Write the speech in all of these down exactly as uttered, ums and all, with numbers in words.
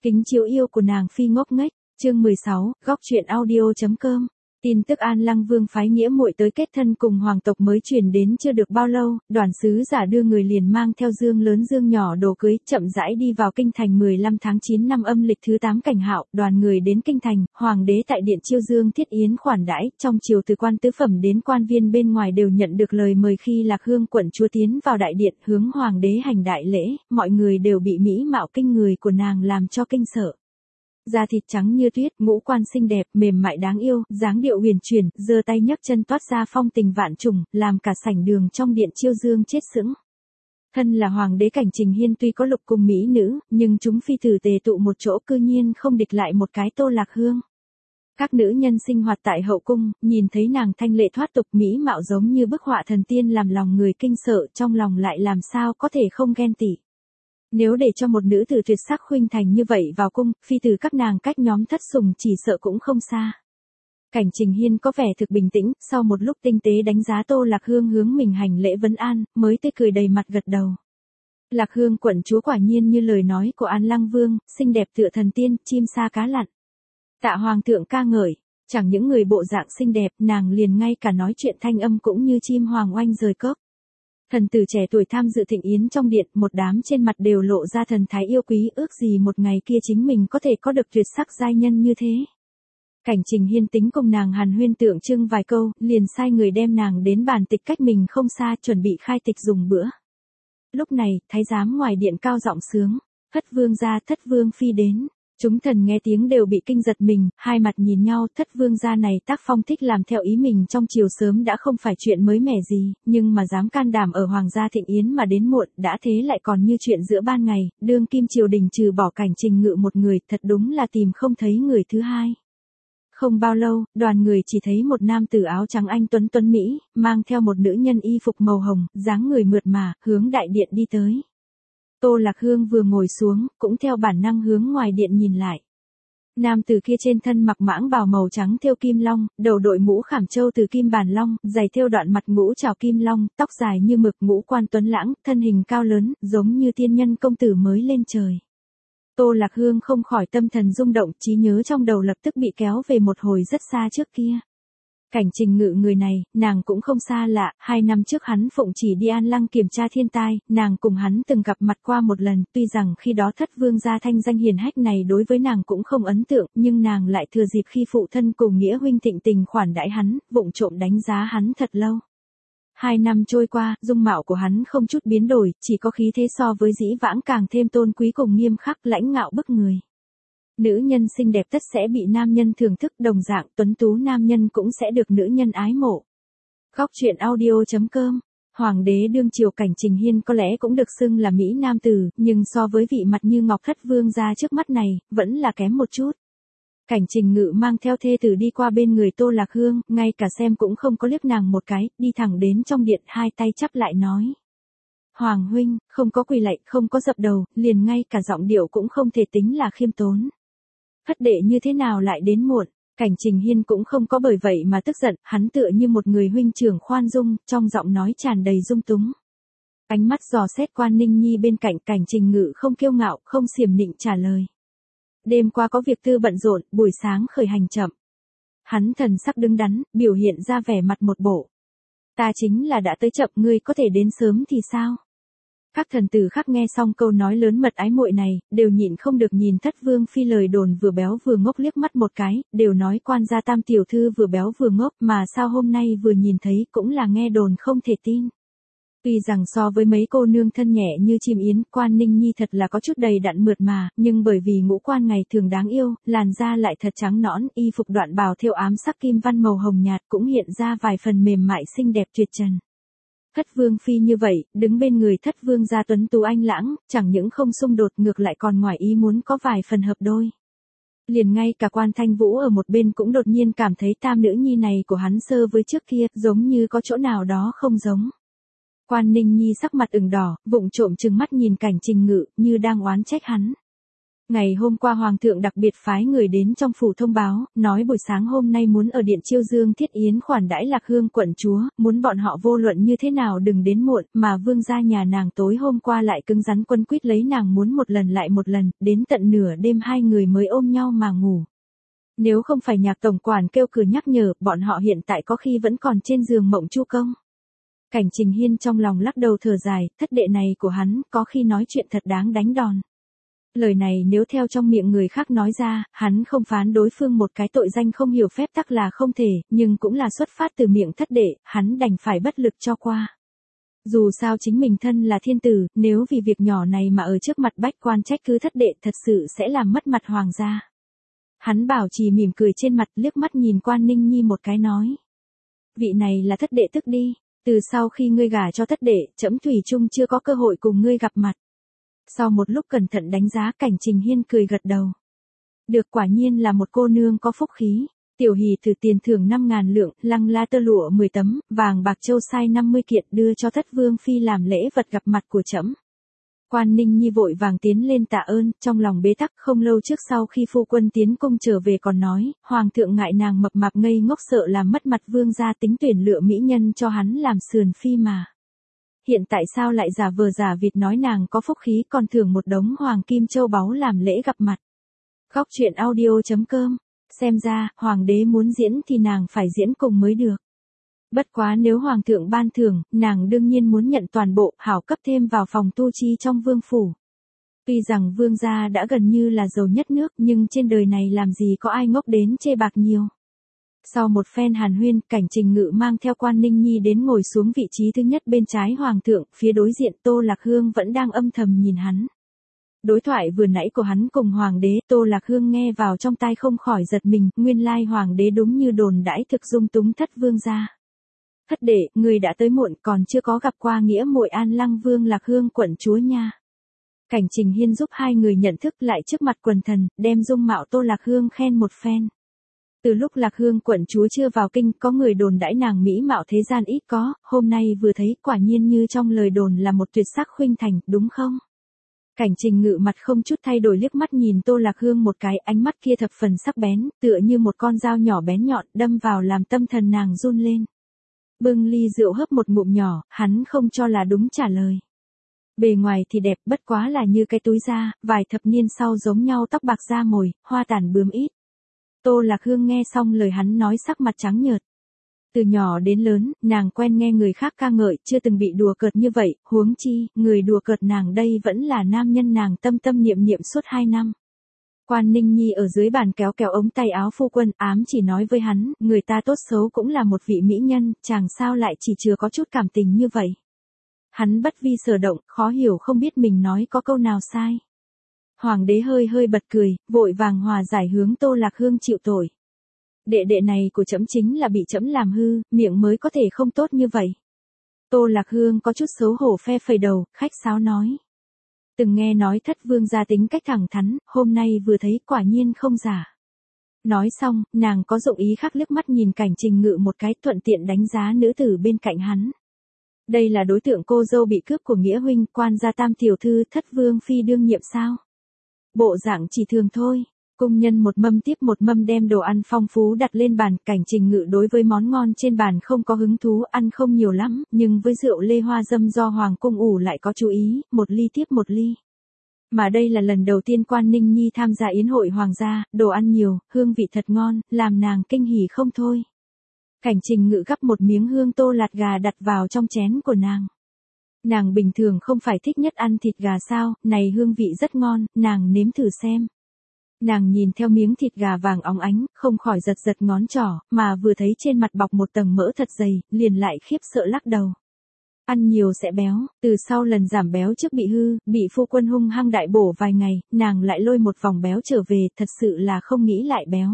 Kính chiếu yêu của nàng phi ngốc nghếch, chương mười sáu, góc truyện audio.com. Tin tức An Lăng Vương phái nghĩa muội tới kết thân cùng hoàng tộc mới truyền đến chưa được bao lâu, đoàn sứ giả đưa người liền mang theo dương lớn dương nhỏ đồ cưới, chậm rãi đi vào kinh thành mười lăm tháng chín năm âm lịch thứ tám Cảnh Hạo, đoàn người đến kinh thành, hoàng đế tại điện chiêu dương thiết yến khoản đãi, trong triều từ quan tứ phẩm đến quan viên bên ngoài đều nhận được lời mời khi Lạc Hương quận chúa tiến vào đại điện, hướng hoàng đế hành đại lễ, mọi người đều bị mỹ mạo kinh người của nàng làm cho kinh sợ. Da thịt trắng như tuyết, ngũ quan xinh đẹp, mềm mại đáng yêu, dáng điệu huyền chuyển, giơ tay nhấc chân toát ra phong tình vạn trùng, làm cả sảnh đường trong điện chiêu dương chết sững. Thân là hoàng đế Cảnh Trình Hiên tuy có lục cung mỹ nữ, nhưng chúng phi tử tề tụ một chỗ cư nhiên không địch lại một cái Tô Lạc Hương. Các nữ nhân sinh hoạt tại hậu cung, nhìn thấy nàng thanh lệ thoát tục mỹ mạo giống như bức họa thần tiên làm lòng người kinh sợ, trong lòng lại làm sao có thể không ghen tị. Nếu để cho một nữ tử tuyệt sắc khuynh thành như vậy vào cung, phi tử các nàng cách nhóm thất sủng chỉ sợ cũng không xa. Cảnh Trình Hiên có vẻ thực bình tĩnh, sau một lúc tinh tế đánh giá Tô Lạc Hương hướng mình hành lễ vấn an, mới tươi cười đầy mặt gật đầu. Lạc Hương quận chúa quả nhiên như lời nói của An Lăng Vương, xinh đẹp tựa thần tiên, chim sa cá lặn. Tạ hoàng thượng ca ngợi, chẳng những người bộ dạng xinh đẹp, nàng liền ngay cả nói chuyện thanh âm cũng như chim hoàng oanh rời cốc. Thần tử trẻ tuổi tham dự thịnh yến trong điện, một đám trên mặt đều lộ ra thần thái yêu quý, ước gì một ngày kia chính mình có thể có được tuyệt sắc giai nhân như thế. Cảnh Trình Hiên tính cùng nàng hàn huyên tượng trưng vài câu, liền sai người đem nàng đến bàn tịch cách mình không xa, chuẩn bị khai tịch dùng bữa. Lúc này, thái giám ngoài điện cao giọng sướng, thất vương gia, thất vương phi đến. Chúng thần nghe tiếng đều bị kinh giật mình, hai mặt nhìn nhau, thất vương gia này tác phong thích làm theo ý mình trong triều sớm đã không phải chuyện mới mẻ gì, nhưng mà dám can đảm ở hoàng gia thịnh yến mà đến muộn, đã thế lại còn như chuyện giữa ban ngày, đương kim triều đình trừ bỏ Cảnh Trình Ngự một người, thật đúng là tìm không thấy người thứ hai. Không bao lâu, đoàn người chỉ thấy một nam tử áo trắng anh tuấn tuấn Mỹ, mang theo một nữ nhân y phục màu hồng, dáng người mượt mà, hướng đại điện đi tới. Tô Lạc Hương vừa ngồi xuống, cũng theo bản năng hướng ngoài điện nhìn lại. Nam tử kia trên thân mặc mãng bào màu trắng thêu kim long, đầu đội mũ khảm châu từ kim bản long, giày thêu đoạn mặt ngũ trảo kim long, tóc dài như mực, ngũ quan tuấn lãng, thân hình cao lớn, giống như tiên nhân công tử mới lên trời. Tô Lạc Hương không khỏi tâm thần rung động, trí nhớ trong đầu lập tức bị kéo về một hồi rất xa trước kia. Cảnh Trình Ngự người này, nàng cũng không xa lạ, hai năm trước hắn phụng chỉ đi An Lăng kiểm tra thiên tai, nàng cùng hắn từng gặp mặt qua một lần, tuy rằng khi đó thất vương gia thanh danh hiền hách này đối với nàng cũng không ấn tượng, nhưng nàng lại thừa dịp khi phụ thân cùng nghĩa huynh thịnh tình khoản đãi hắn, vụng trộm đánh giá hắn thật lâu. Hai năm trôi qua, dung mạo của hắn không chút biến đổi, chỉ có khí thế so với dĩ vãng càng thêm tôn quý cùng nghiêm khắc, lãnh ngạo bức người. Nữ nhân xinh đẹp tất sẽ bị nam nhân thưởng thức, đồng dạng tuấn tú nam nhân cũng sẽ được nữ nhân ái mộ. Góc truyện audio.com. Hoàng đế đương triều Cảnh Trình Hiên có lẽ cũng được xưng là Mỹ nam tử, nhưng so với vị mặt như ngọc thất vương gia trước mắt này, vẫn là kém một chút. Cảnh Trình Ngự mang theo thê tử đi qua bên người Tô Lạc Hương, ngay cả xem cũng không có liếc nàng một cái, đi thẳng đến trong điện, hai tay chắp lại nói. Hoàng huynh, không có quỳ lạy, không có dập đầu, liền ngay cả giọng điệu cũng không thể tính là khiêm tốn. Thất đệ như thế nào lại đến muộn? Cảnh Trình Hiên cũng không có bởi vậy mà tức giận, hắn tựa như một người huynh trưởng khoan dung, trong giọng nói tràn đầy dung túng. Ánh mắt dò xét Quan Ninh Nhi bên cạnh, Cảnh Trình Ngự không kiêu ngạo, không xiểm nịnh trả lời. Đêm qua có việc tư bận rộn, buổi sáng khởi hành chậm. Hắn thần sắc đứng đắn, biểu hiện ra vẻ mặt một bộ. Ta chính là đã tới chậm, ngươi có thể đến sớm thì sao? Các thần tử khác nghe xong câu nói lớn mật ái muội này, đều nhịn không được nhìn thất vương phi lời đồn vừa béo vừa ngốc liếc mắt một cái, đều nói quan gia tam tiểu thư vừa béo vừa ngốc, mà sao hôm nay vừa nhìn thấy cũng là nghe đồn không thể tin. Tuy rằng so với mấy cô nương thân nhẹ như chim yến, Quan Ninh Nhi thật là có chút đầy đặn mượt mà, nhưng bởi vì ngũ quan ngày thường đáng yêu, làn da lại thật trắng nõn, y phục đoạn bào thêu ám sắc kim văn màu hồng nhạt cũng hiện ra vài phần mềm mại xinh đẹp tuyệt trần. Thất vương phi như vậy, đứng bên người thất vương gia tuấn tú anh lãng, chẳng những không xung đột ngược lại còn ngoài ý muốn có vài phần hợp đôi. Liền ngay cả Quan Thanh Vũ ở một bên cũng đột nhiên cảm thấy tam nữ nhi này của hắn sơ với trước kia, giống như có chỗ nào đó không giống. Quan Ninh Nhi sắc mặt ửng đỏ, vụng trộm trừng mắt nhìn Cảnh Trình Ngự, như đang oán trách hắn. Ngày hôm qua Hoàng thượng đặc biệt phái người đến trong phủ thông báo, nói buổi sáng hôm nay muốn ở điện Chiêu Dương thiết yến khoản đãi Lạc Hương quận chúa, muốn bọn họ vô luận như thế nào đừng đến muộn, mà vương gia nhà nàng tối hôm qua lại cứng rắn quấn quýt lấy nàng muốn một lần lại một lần, đến tận nửa đêm hai người mới ôm nhau mà ngủ. Nếu không phải Nhạc tổng quản kêu cửa nhắc nhở, bọn họ hiện tại có khi vẫn còn trên giường mộng chu công. Cảnh Trình Hiên trong lòng lắc đầu thở dài, thất đệ này của hắn, có khi nói chuyện thật đáng đánh đòn. Lời này nếu theo trong miệng người khác nói ra, hắn không phán đối phương một cái tội danh không hiểu phép tắc là không thể, nhưng cũng là xuất phát từ miệng thất đệ, hắn đành phải bất lực cho qua. Dù sao chính mình thân là thiên tử, nếu vì việc nhỏ này mà ở trước mặt bách quan trách cứ thất đệ thật sự sẽ làm mất mặt hoàng gia. Hắn bảo trì mỉm cười trên mặt, liếc mắt nhìn Quan Ninh Nhi một cái nói. Vị này là thất đệ tức đi, từ sau khi ngươi gả cho thất đệ, trẫm thủy chung chưa có cơ hội cùng ngươi gặp mặt. Sau một lúc cẩn thận đánh giá, Cảnh Trình Hiên cười gật đầu. Được, quả nhiên là một cô nương có phúc khí. Tiểu hỷ thử tiền thưởng năm ngàn lượng, lăng la tơ lụa mười tấm, vàng bạc châu sai năm mươi kiện đưa cho thất vương phi làm lễ vật gặp mặt của trẫm. Quan Ninh Nhi vội vàng tiến lên tạ ơn, trong lòng bế tắc. Không lâu trước sau khi phu quân tiến cung trở về còn nói, hoàng thượng ngại nàng mập mạp ngây ngốc sợ làm mất mặt vương gia, tính tuyển lựa mỹ nhân cho hắn làm sườn phi mà. Hiện tại sao lại giả vờ giả vịt nói nàng có phúc khí còn thưởng một đống hoàng kim châu báu làm lễ gặp mặt. Góc truyện audio chấm com. Xem ra, hoàng đế muốn diễn thì nàng phải diễn cùng mới được. Bất quá nếu hoàng thượng ban thưởng, nàng đương nhiên muốn nhận toàn bộ, hảo cấp thêm vào phòng tu chi trong vương phủ. Tuy rằng vương gia đã gần như là giàu nhất nước, nhưng trên đời này làm gì có ai ngốc đến chê bạc nhiều. Sau một phen hàn huyên, Cảnh Trình Ngự mang theo Quan Ninh Nhi đến ngồi xuống vị trí thứ nhất bên trái hoàng thượng, phía đối diện Tô Lạc Hương vẫn đang âm thầm nhìn hắn. Đối thoại vừa nãy của hắn cùng hoàng đế, Tô Lạc Hương nghe vào trong tai không khỏi giật mình, nguyên lai hoàng đế đúng như đồn đãi thực dung túng thất vương gia. Thất đệ, người đã tới muộn, còn chưa có gặp qua nghĩa muội An Lăng Vương Lạc Hương quận chúa nha. Cảnh Trình Hiên giúp hai người nhận thức lại trước mặt quần thần, đem dung mạo Tô Lạc Hương khen một phen. Từ lúc Lạc Hương quận chúa chưa vào kinh, có người đồn đãi nàng mỹ mạo thế gian ít có, hôm nay vừa thấy quả nhiên như trong lời đồn là một tuyệt sắc khuynh thành, đúng không? Cảnh Trình Ngự mặt không chút thay đổi liếc mắt nhìn Tô Lạc Hương một cái, ánh mắt kia thập phần sắc bén, tựa như một con dao nhỏ bén nhọn, đâm vào làm tâm thần nàng run lên. Bưng ly rượu hớp một ngụm nhỏ, hắn không cho là đúng trả lời. Bề ngoài thì đẹp, bất quá là như cái túi da, vài thập niên sau giống nhau tóc bạc da mồi, hoa tàn bướm ít. Tô Lạc Hương nghe xong lời hắn nói sắc mặt trắng nhợt. Từ nhỏ đến lớn, nàng quen nghe người khác ca ngợi, chưa từng bị đùa cợt như vậy, huống chi, người đùa cợt nàng đây vẫn là nam nhân nàng tâm tâm niệm niệm suốt hai năm. Quan Ninh Nhi ở dưới bàn kéo kéo ống tay áo phu quân, ám chỉ nói với hắn, người ta tốt xấu cũng là một vị mỹ nhân, chàng sao lại chỉ chừa có chút cảm tình như vậy. Hắn bất vi sở động, khó hiểu không biết mình nói có câu nào sai. Hoàng đế hơi hơi bật cười, vội vàng hòa giải hướng Tô Lạc Hương chịu tội. Đệ đệ này của trẫm chính là bị trẫm làm hư, miệng mới có thể không tốt như vậy. Tô Lạc Hương có chút xấu hổ phe phẩy đầu, khách sáo nói. Từng nghe nói thất vương gia tính cách thẳng thắn, hôm nay vừa thấy quả nhiên không giả. Nói xong, nàng có dụng ý khác liếc mắt nhìn Cảnh Trình Ngự một cái, thuận tiện đánh giá nữ tử bên cạnh hắn. Đây là đối tượng cô dâu bị cướp của nghĩa huynh, quan gia tam tiểu thư thất vương phi đương nhiệm sao? Bộ dạng chỉ thường thôi. Cung nhân một mâm tiếp một mâm đem đồ ăn phong phú đặt lên bàn, Cảnh Trình Ngự đối với món ngon trên bàn không có hứng thú, ăn không nhiều lắm, nhưng với rượu lê hoa dâm do hoàng cung ủ lại có chú ý, một ly tiếp một ly. Mà đây là lần đầu tiên Quan Ninh Nhi tham gia yến hội hoàng gia, đồ ăn nhiều, hương vị thật ngon, làm nàng kinh hỉ không thôi. Cảnh Trình Ngự gắp một miếng hương tô lạt gà đặt vào trong chén của nàng. Nàng bình thường không phải thích nhất ăn thịt gà sao, này hương vị rất ngon, nàng nếm thử xem. Nàng nhìn theo miếng thịt gà vàng óng ánh, không khỏi giật giật ngón trỏ, mà vừa thấy trên mặt bọc một tầng mỡ thật dày, liền lại khiếp sợ lắc đầu. Ăn nhiều sẽ béo, từ sau lần giảm béo trước bị hư, bị phu quân hung hăng đại bổ vài ngày, nàng lại lôi một vòng béo trở về, thật sự là không nghĩ lại béo.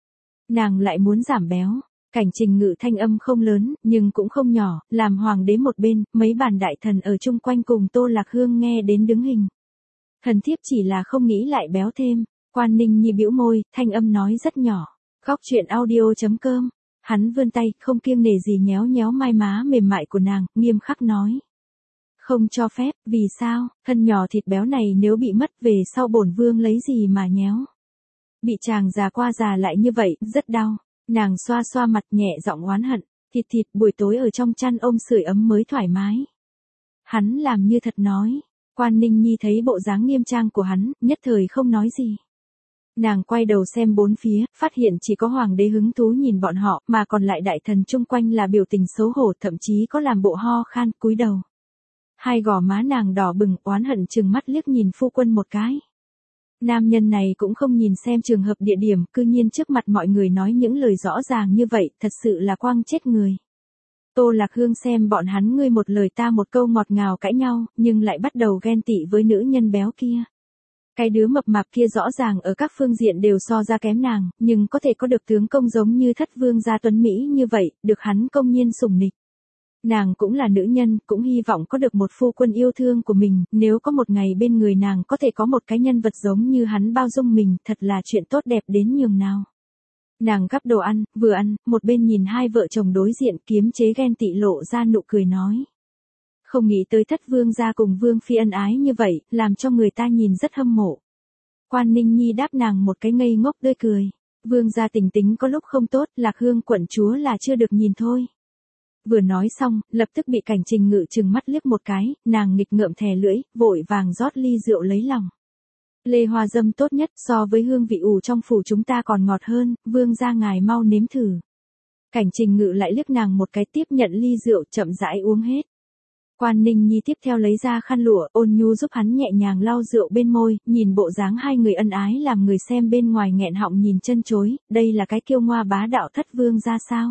Nàng lại muốn giảm béo. Cảnh Trình Ngự thanh âm không lớn, nhưng cũng không nhỏ, làm hoàng đế một bên, mấy bàn đại thần ở chung quanh cùng Tô Lạc Hương nghe đến đứng hình. Thần thiếp chỉ là không nghĩ lại béo thêm. Quan Ninh Nhi bĩu môi, thanh âm nói rất nhỏ. Góc truyện audio chấm com. Hắn vươn tay, không kiêng nể gì nhéo nhéo mai má mềm mại của nàng, nghiêm khắc nói. Không cho phép, vì sao, thân nhỏ thịt béo này nếu bị mất về sau bổn vương lấy gì mà nhéo. Bị chàng già qua già lại như vậy, rất đau. Nàng xoa xoa mặt nhẹ giọng oán hận, thịt thịt buổi tối ở trong chăn ôm sưởi ấm mới thoải mái. Hắn làm như thật nói, Quan Ninh Nhi thấy bộ dáng nghiêm trang của hắn, nhất thời không nói gì. Nàng quay đầu xem bốn phía, phát hiện chỉ có hoàng đế hứng thú nhìn bọn họ, mà còn lại đại thần chung quanh là biểu tình xấu hổ, thậm chí có làm bộ ho khan, cúi đầu. Hai gò má nàng đỏ bừng, oán hận trừng mắt liếc nhìn phu quân một cái. Nam nhân này cũng không nhìn xem trường hợp địa điểm, cư nhiên trước mặt mọi người nói những lời rõ ràng như vậy, thật sự là quang chết người. Tô Lạc Hương xem bọn hắn ngươi một lời ta một câu ngọt ngào cãi nhau, nhưng lại bắt đầu ghen tị với nữ nhân béo kia. Cái đứa mập mạp kia rõ ràng ở các phương diện đều so ra kém nàng, nhưng có thể có được tướng công giống như thất vương gia tuấn Mỹ như vậy, được hắn công nhiên sủng nịch. Nàng cũng là nữ nhân, cũng hy vọng có được một phu quân yêu thương của mình, nếu có một ngày bên người nàng có thể có một cái nhân vật giống như hắn bao dung mình, thật là chuyện tốt đẹp đến nhường nào. Nàng gắp đồ ăn, vừa ăn, một bên nhìn hai vợ chồng đối diện kiềm chế ghen tị lộ ra nụ cười nói. Không nghĩ tới thất vương gia cùng vương phi ân ái như vậy, làm cho người ta nhìn rất hâm mộ. Quan Ninh Nhi đáp nàng một cái ngây ngốc tươi cười. Vương gia tình tính có lúc không tốt, Lạc Hương quận chúa là chưa được nhìn thôi. Vừa nói xong, lập tức bị Cảnh Trình Ngự trừng mắt liếc một cái, nàng nghịch ngợm thè lưỡi, vội vàng rót ly rượu lấy lòng. Lê hoa dâm tốt nhất, so với hương vị ủ trong phủ chúng ta còn ngọt hơn, vương gia ngài mau nếm thử. Cảnh Trình Ngự lại liếc nàng một cái tiếp nhận ly rượu chậm rãi uống hết. Quan Ninh Nhi tiếp theo lấy ra khăn lụa, ôn nhu giúp hắn nhẹ nhàng lau rượu bên môi, nhìn bộ dáng hai người ân ái làm người xem bên ngoài nghẹn họng nhìn chân chối, đây là cái kiêu ngoa bá đạo thất vương ra sao?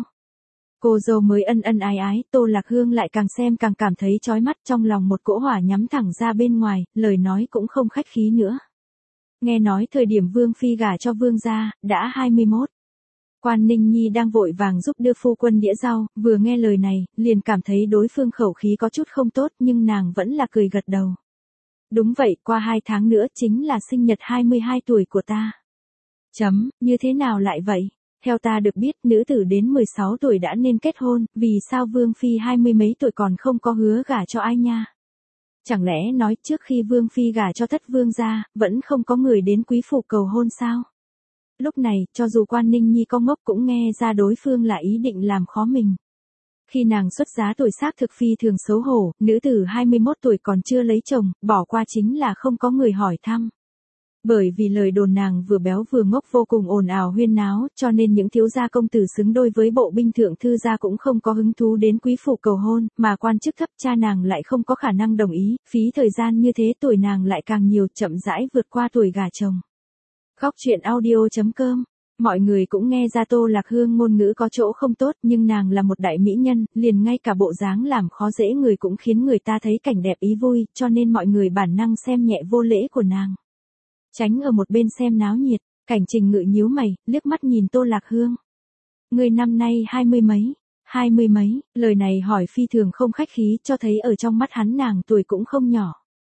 Cô dâu mới ân ân ái ái, Tô Lạc Hương lại càng xem càng cảm thấy chói mắt, trong lòng một cỗ hỏa nhắm thẳng ra bên ngoài, lời nói cũng không khách khí nữa. Nghe nói thời điểm vương phi gả cho vương gia, đã hai mươi mốt. Quan Ninh Nhi đang vội vàng giúp đưa phu quân đĩa rau, vừa nghe lời này, liền cảm thấy đối phương khẩu khí có chút không tốt nhưng nàng vẫn là cười gật đầu. Đúng vậy, qua hai tháng nữa chính là sinh nhật hai mươi hai tuổi của ta. Chấm, như thế nào lại vậy? Theo ta được biết, nữ tử đến mười sáu tuổi đã nên kết hôn, vì sao vương phi hai mươi mấy tuổi còn không có hứa gả cho ai nha? Chẳng lẽ nói trước khi vương phi gả cho thất vương gia, vẫn không có người đến quý phủ cầu hôn sao? Lúc này, cho dù Quan Ninh Nhi có ngốc cũng nghe ra đối phương là ý định làm khó mình. Khi nàng xuất giá tuổi xác thực phi thường xấu hổ, nữ tử hai mươi mốt tuổi còn chưa lấy chồng, bỏ qua chính là không có người hỏi thăm. Bởi vì lời đồn nàng vừa béo vừa ngốc vô cùng ồn ào huyên náo, cho nên những thiếu gia công tử xứng đôi với bộ binh thượng thư gia cũng không có hứng thú đến quý phủ cầu hôn, mà quan chức thấp cha nàng lại không có khả năng đồng ý, phí thời gian như thế tuổi nàng lại càng nhiều, chậm rãi vượt qua tuổi gả chồng. Góc truyện audio chấm com. Mọi người cũng nghe ra Tô Lạc Hương ngôn ngữ có chỗ không tốt, nhưng nàng là một đại mỹ nhân, liền ngay cả bộ dáng làm khó dễ người cũng khiến người ta thấy cảnh đẹp ý vui, cho nên mọi người bản năng xem nhẹ vô lễ của nàng. Tránh ở một bên xem náo nhiệt, Cảnh Trình Ngự nhíu mày, liếc mắt nhìn Tô Lạc Hương. Người năm nay hai mươi mấy, hai mươi mấy, lời này hỏi phi thường không khách khí, cho thấy ở trong mắt hắn nàng tuổi cũng không nhỏ.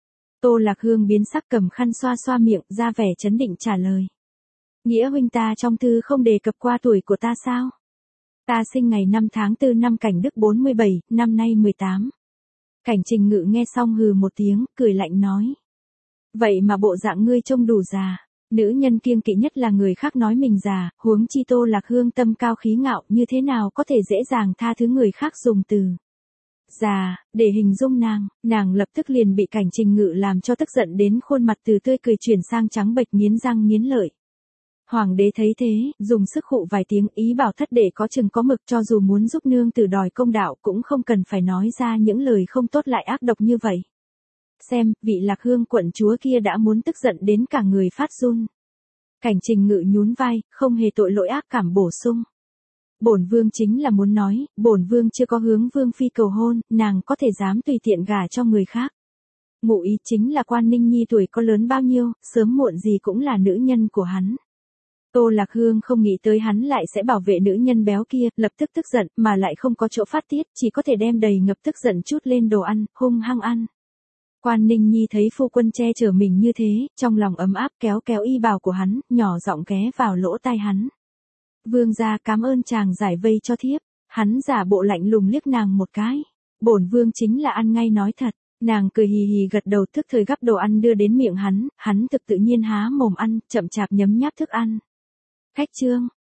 Tô Lạc Hương biến sắc cầm khăn xoa xoa miệng, ra vẻ chấn định trả lời. Nghĩa huynh ta trong thư không đề cập qua tuổi của ta sao? Ta sinh ngày năm tháng tư năm Cảnh Đức bốn mươi bảy, năm nay mười tám. Cảnh Trình Ngự nghe xong hừ một tiếng, cười lạnh nói. Vậy mà bộ dạng ngươi trông đủ già. Nữ nhân kiêng kỵ nhất là người khác nói mình già, huống chi Tô Lạc Hương tâm cao khí ngạo, như thế nào có thể dễ dàng tha thứ người khác dùng từ già, để hình dung nàng, nàng lập tức liền bị Cảnh Trình Ngự làm cho tức giận đến khuôn mặt từ tươi cười chuyển sang trắng bệch nghiến răng nghiến lợi. Hoàng đế thấy thế, dùng sức khụ vài tiếng ý bảo thất đệ có chừng có mực, cho dù muốn giúp nương tử đòi công đạo cũng không cần phải nói ra những lời không tốt lại ác độc như vậy. Xem, vị Lạc Hương quận chúa kia đã muốn tức giận đến cả người phát run. Cảnh Trình Ngự nhún vai, không hề tội lỗi ác cảm bổ sung. Bổn vương chính là muốn nói, bổn vương chưa có hướng vương phi cầu hôn, nàng có thể dám tùy tiện gả cho người khác. Ngụ ý chính là Quan Ninh Nhi tuổi có lớn bao nhiêu, sớm muộn gì cũng là nữ nhân của hắn. Tô Lạc Hương không nghĩ tới hắn lại sẽ bảo vệ nữ nhân béo kia, lập tức tức giận, mà lại không có chỗ phát tiết, chỉ có thể đem đầy ngập tức giận chút lên đồ ăn, hung hăng ăn. Quan Ninh Nhi thấy phu quân che chở mình như thế, trong lòng ấm áp kéo kéo y bào của hắn, nhỏ giọng ghé vào lỗ tai hắn. Vương gia cảm ơn chàng giải vây cho thiếp, hắn giả bộ lạnh lùng liếc nàng một cái. Bổn vương chính là ăn ngay nói thật, Nàng cười hì hì gật đầu thức thời gắp đồ ăn đưa đến miệng hắn, hắn thực tự nhiên há mồm ăn, chậm chạp nhấm nháp thức ăn. Khách trương,